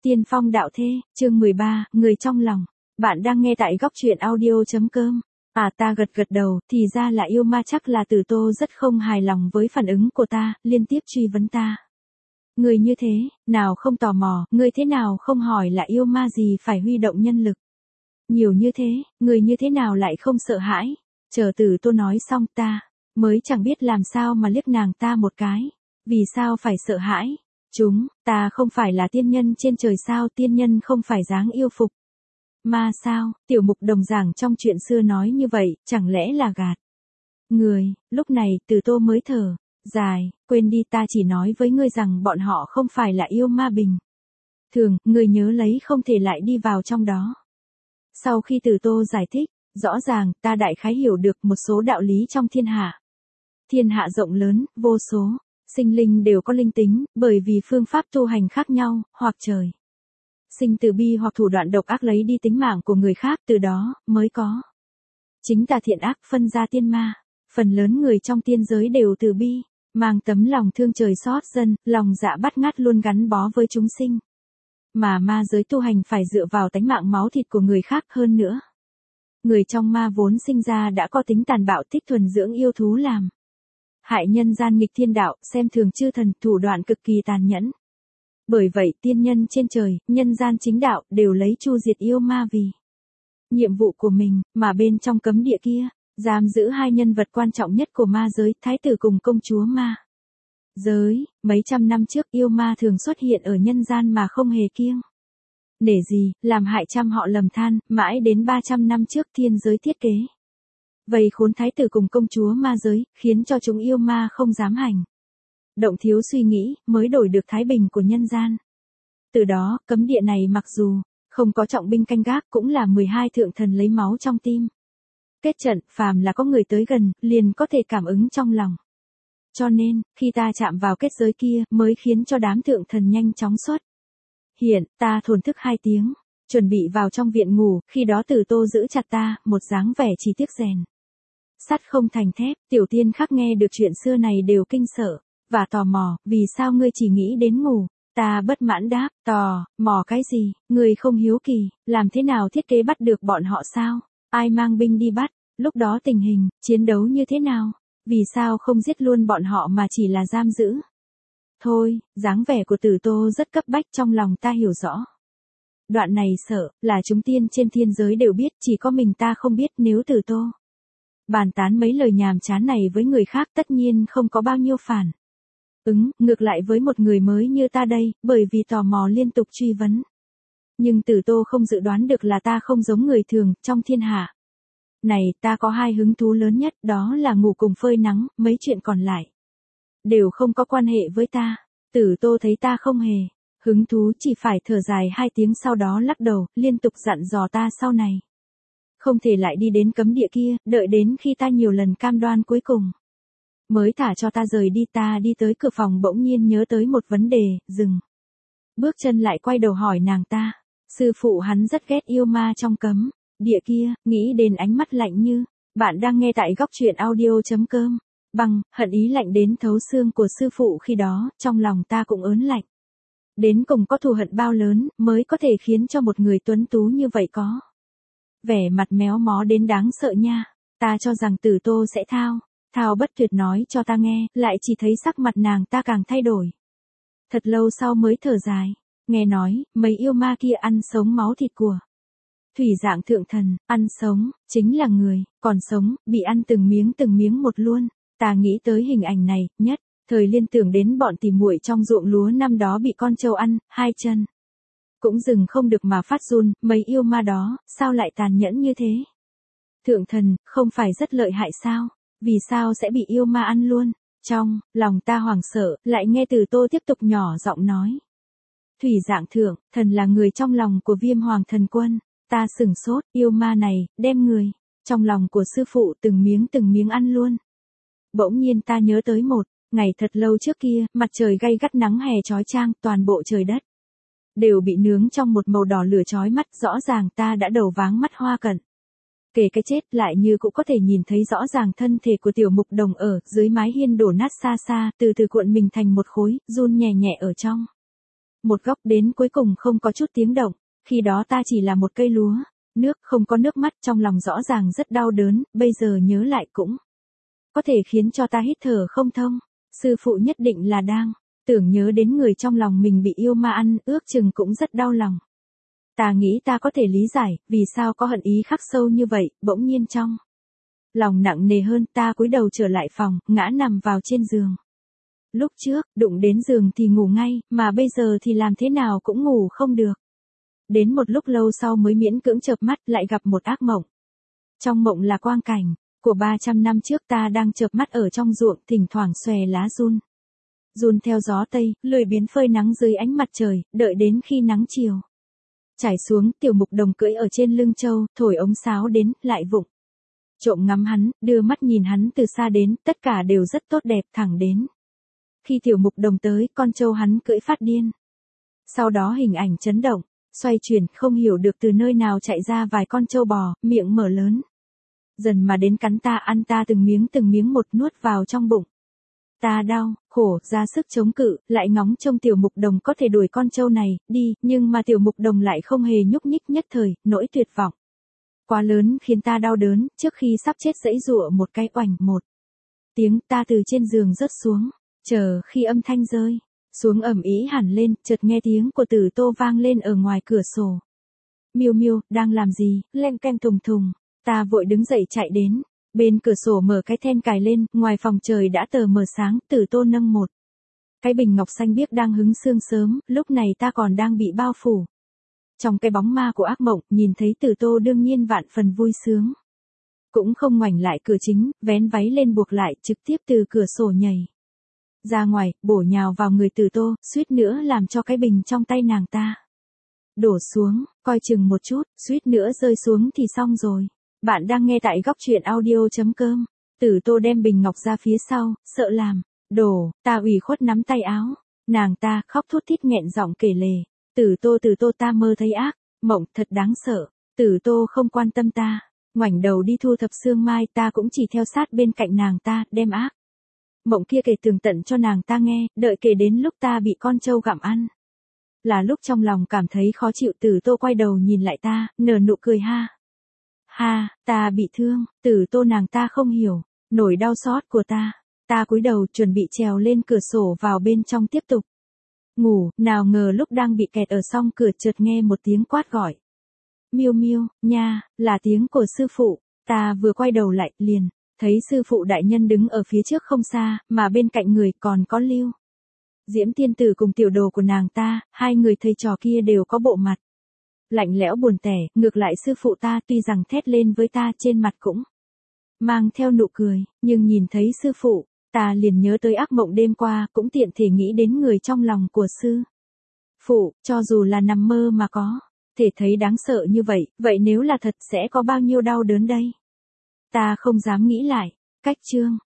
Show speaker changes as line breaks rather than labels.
Tiên phong đạo thê, chương 13, người trong lòng. Bạn đang nghe tại góc truyện audio.com. Ta gật đầu, thì ra là yêu ma, chắc là Tử Tô rất không hài lòng với phản ứng của ta, liên tiếp truy vấn ta. Người như thế, nào không tò mò, người thế nào không hỏi là yêu ma gì phải huy động nhân lực. Nhiều như thế, người như thế nào lại không sợ hãi. Chờ Tử Tô nói xong ta mới chẳng biết làm sao mà liếc nàng ta một cái. Vì sao phải sợ hãi? Ta không phải là tiên nhân trên trời sao, tiên nhân không phải dáng yêu phục. Ma sao, Tiểu Mục Đồng giảng trong chuyện xưa nói như vậy, chẳng lẽ là gạt người. Lúc này Tử Tô mới thở dài, quên đi, ta chỉ nói với ngươi rằng bọn họ không phải là yêu ma bình thường, ngươi nhớ lấy, không thể lại đi vào trong đó. Sau khi Tử Tô giải thích rõ ràng, ta đại khái hiểu được một số đạo lý trong thiên hạ. Thiên hạ rộng lớn, vô số sinh linh đều có linh tính, bởi vì phương pháp tu hành khác nhau, hoặc trời sinh từ bi, hoặc thủ đoạn độc ác lấy đi tính mạng của người khác, từ đó mới có chính tà thiện ác phân ra tiên ma. Phần lớn người trong tiên giới đều từ bi, mang tấm lòng thương trời xót dân, lòng dạ bát ngát, luôn gắn bó với chúng sinh. Mà ma giới tu hành phải dựa vào tánh mạng máu thịt của người khác. Hơn nữa, người trong ma vốn sinh ra đã có tính tàn bạo, thích thuần dưỡng yêu thú làm hại nhân gian, nghịch thiên đạo, xem thường chư thần, thủ đoạn cực kỳ tàn nhẫn. Bởi vậy tiên nhân trên trời, nhân gian chính đạo, đều lấy chu diệt yêu ma vì nhiệm vụ của mình, mà bên trong cấm địa kia, giam giữ hai nhân vật quan trọng nhất của ma giới, thái tử cùng công chúa ma giới. Mấy trăm năm trước, yêu ma thường xuất hiện ở nhân gian mà không hề kiêng nể gì, làm hại trăm họ lầm than. Mãi đến 300 năm trước, thiên giới thiết kế vây khốn thái tử cùng công chúa ma giới, khiến cho chúng yêu ma không dám hành động thiếu suy nghĩ, mới đổi được thái bình của nhân gian. Từ đó, cấm địa này mặc dù không có trọng binh canh gác, cũng là 12 thượng thần lấy máu trong tim kết trận, phàm là có người tới gần, liền có thể cảm ứng trong lòng. Cho nên, khi ta chạm vào kết giới kia, mới khiến cho đám thượng thần nhanh chóng xuất hiện. Ta thổn thức 2 tiếng, chuẩn bị vào trong viện ngủ, khi đó Tử Tô giữ chặt ta, một dáng vẻ chỉ tiếc rèn sắt không thành thép. Tiểu tiên khác nghe được chuyện xưa này đều kinh sợ và tò mò, vì sao ngươi chỉ nghĩ đến ngủ? Ta bất mãn đáp, tò mò cái gì, ngươi không hiếu kỳ, làm thế nào thiết kế bắt được bọn họ sao? Ai mang binh đi bắt? Lúc đó tình hình chiến đấu như thế nào? Vì sao không giết luôn bọn họ mà chỉ là giam giữ? Thôi, dáng vẻ của Tử Tô rất cấp bách, trong lòng ta hiểu rõ. Đoạn này sợ là chúng tiên trên thiên giới đều biết, chỉ có mình ta không biết. Nếu Tử Tô bàn tán mấy lời nhàm chán này với người khác, tất nhiên không có bao nhiêu phản ngược lại với một người mới như ta đây, bởi vì tò mò liên tục truy vấn. Nhưng Tử Tô không dự đoán được là ta không giống người thường. Trong thiên hạ này, ta có 2 hứng thú lớn nhất, đó là ngủ cùng phơi nắng, mấy chuyện còn lại đều không có quan hệ với ta. Tử Tô thấy ta không hề hứng thú, chỉ phải thở dài 2 tiếng, sau đó lắc đầu, liên tục dặn dò ta sau này không thể lại đi đến cấm địa kia, đợi đến khi ta nhiều lần cam đoan cuối cùng mới thả cho ta rời đi. Ta đi tới cửa phòng, bỗng nhiên nhớ tới một vấn đề, dừng bước chân lại, quay đầu hỏi nàng ta. Sư phụ hắn rất ghét yêu ma trong cấm địa kia. Nghĩ đến ánh mắt lạnh như bạn đang nghe tại góc truyện audio.com. Hận ý lạnh đến thấu xương của sư phụ khi đó, trong lòng ta cũng ớn lạnh. Đến cùng có thù hận bao lớn, mới có thể khiến cho một người tuấn tú như vậy có vẻ mặt méo mó đến đáng sợ nha. Ta cho rằng Tử Tô sẽ thao bất tuyệt nói cho ta nghe, lại chỉ thấy sắc mặt nàng ta càng thay đổi. Thật lâu sau mới thở dài. Nghe nói, mấy yêu ma kia ăn sống máu thịt của thủy dạng thượng thần, ăn sống, chính là người, còn sống, bị ăn từng miếng một luôn. Ta nghĩ tới hình ảnh này, nhất thời liên tưởng đến bọn tỉ muội trong ruộng lúa năm đó bị con trâu ăn, 2 chân cũng dừng không được mà phát run. Mấy yêu ma đó, sao lại tàn nhẫn như thế? Thượng thần, không phải rất lợi hại sao? Vì sao sẽ bị yêu ma ăn luôn? Trong lòng ta hoảng sợ, lại nghe Tử Tô tiếp tục nhỏ giọng nói. Thủy dạng thượng thần là người trong lòng của Viêm Hoàng thần quân. Ta sửng sốt, yêu ma này, đem người trong lòng của sư phụ từng miếng ăn luôn. Bỗng nhiên ta nhớ tới một ngày thật lâu trước kia, mặt trời gay gắt, nắng hè chói chang, toàn bộ trời đất đều bị nướng trong một màu đỏ lửa chói mắt. Rõ ràng ta đã đầu váng mắt hoa cận kể cái chết, lại như cũng có thể nhìn thấy rõ ràng thân thể của Tiểu Mục Đồng ở dưới mái hiên đổ nát xa xa, từ từ cuộn mình thành một khối, run nhẹ nhẹ ở trong Một góc đến cuối cùng không có chút tiếng động, khi đó ta chỉ là một cây lúa, nước không có nước mắt, trong lòng rõ ràng rất đau đớn, bây giờ nhớ lại cũng có thể khiến cho ta hít thở không thông. Sư phụ nhất định là đang tưởng nhớ đến người trong lòng mình bị yêu ma ăn, ước chừng cũng rất đau lòng. Ta nghĩ ta có thể lý giải, vì sao có hận ý khắc sâu như vậy, bỗng nhiên trong lòng nặng nề hơn, ta cúi đầu trở lại phòng, ngã nằm vào trên giường. Lúc trước, đụng đến giường thì ngủ ngay, mà bây giờ thì làm thế nào cũng ngủ không được. Đến một lúc lâu sau mới miễn cưỡng chợp mắt, lại gặp một ác mộng. Trong mộng là quang cảnh của 300 năm trước, ta đang chợp mắt ở trong ruộng, thỉnh thoảng xòe lá run. Run theo gió tây, lười biếng phơi nắng dưới ánh mặt trời, đợi đến khi nắng chiều trải xuống, Tiểu Mục Đồng cưỡi ở trên lưng trâu, thổi ống sáo đến, lại vụng trộm ngắm hắn, đưa mắt nhìn hắn từ xa đến, tất cả đều rất tốt đẹp, thẳng đến khi Tiểu Mục Đồng tới, con trâu hắn cưỡi phát điên. Sau đó hình ảnh chấn động, xoay chuyển, không hiểu được từ nơi nào chạy ra vài con trâu bò, miệng mở lớn. Dần mà đến cắn ta, ăn ta từng miếng một, nuốt vào trong bụng. Ta đau, khổ, ra sức chống cự, lại ngóng trông Tiểu Mục Đồng có thể đuổi con trâu này đi, nhưng mà Tiểu Mục Đồng lại không hề nhúc nhích, nhất thời, nỗi tuyệt vọng quá lớn khiến ta đau đớn, trước khi sắp chết giãy giụa một cái, oành một tiếng, ta từ trên giường rớt xuống. Chờ khi âm thanh rơi xuống ầm ĩ hẳn lên, chợt nghe tiếng của Tử Tô vang lên ở ngoài cửa sổ. Miêu Miêu, đang làm gì? Len ken thùng thùng. Ta vội đứng dậy chạy đến. Bên cửa sổ mở cái then cài lên, ngoài phòng trời đã tờ mờ sáng, Tử Tô nâng một cái bình ngọc xanh biếc đang hứng sương sớm, lúc này ta còn đang bị bao phủ trong cái bóng ma của ác mộng, nhìn thấy Tử Tô đương nhiên vạn phần vui sướng. Cũng không ngoảnh lại cửa chính, vén váy lên buộc lại, trực tiếp từ cửa sổ nhảy ra ngoài, bổ nhào vào người Tử Tô, suýt nữa làm cho cái bình trong tay nàng ta đổ xuống, coi chừng một chút, suýt nữa rơi xuống thì xong rồi. Bạn đang nghe tại góc truyện audio.com. Tử Tô đem bình ngọc ra phía sau, sợ làm đổ, ta ủy khuất nắm tay áo nàng ta, khóc thút thít nghẹn giọng kể lể. Tử Tô, ta mơ thấy ác mộng thật đáng sợ. Tử Tô không quan tâm ta, ngoảnh đầu đi thu thập sương mai, ta cũng chỉ theo sát bên cạnh nàng ta, đem ác mộng kia kể tường tận cho nàng ta nghe, đợi kể đến lúc ta bị con trâu gặm ăn. Là lúc trong lòng cảm thấy khó chịu, Tử Tô quay đầu nhìn lại ta, nở nụ cười ha. Ha, ta bị thương, Tử Tô nàng ta không hiểu nỗi đau xót của ta. Ta cúi đầu chuẩn bị trèo lên cửa sổ vào bên trong tiếp tục ngủ, nào ngờ lúc đang bị kẹt ở song cửa chợt nghe một tiếng quát gọi. Miêu Miêu, nha, là tiếng của sư phụ. Ta vừa quay đầu lại, liền thấy sư phụ đại nhân đứng ở phía trước không xa, mà bên cạnh người còn có Lưu Diễm tiên tử cùng tiểu đồ của nàng ta, hai người thầy trò kia đều có bộ mặt lạnh lẽo buồn tẻ, ngược lại sư phụ ta tuy rằng thét lên với ta, trên mặt cũng mang theo nụ cười, nhưng nhìn thấy sư phụ, ta liền nhớ tới ác mộng đêm qua, cũng tiện thể nghĩ đến người trong lòng của sư phụ, cho dù là nằm mơ mà có thể thấy đáng sợ như vậy, vậy nếu là thật sẽ có bao nhiêu đau đớn đây? Ta không dám nghĩ lại. Cách chương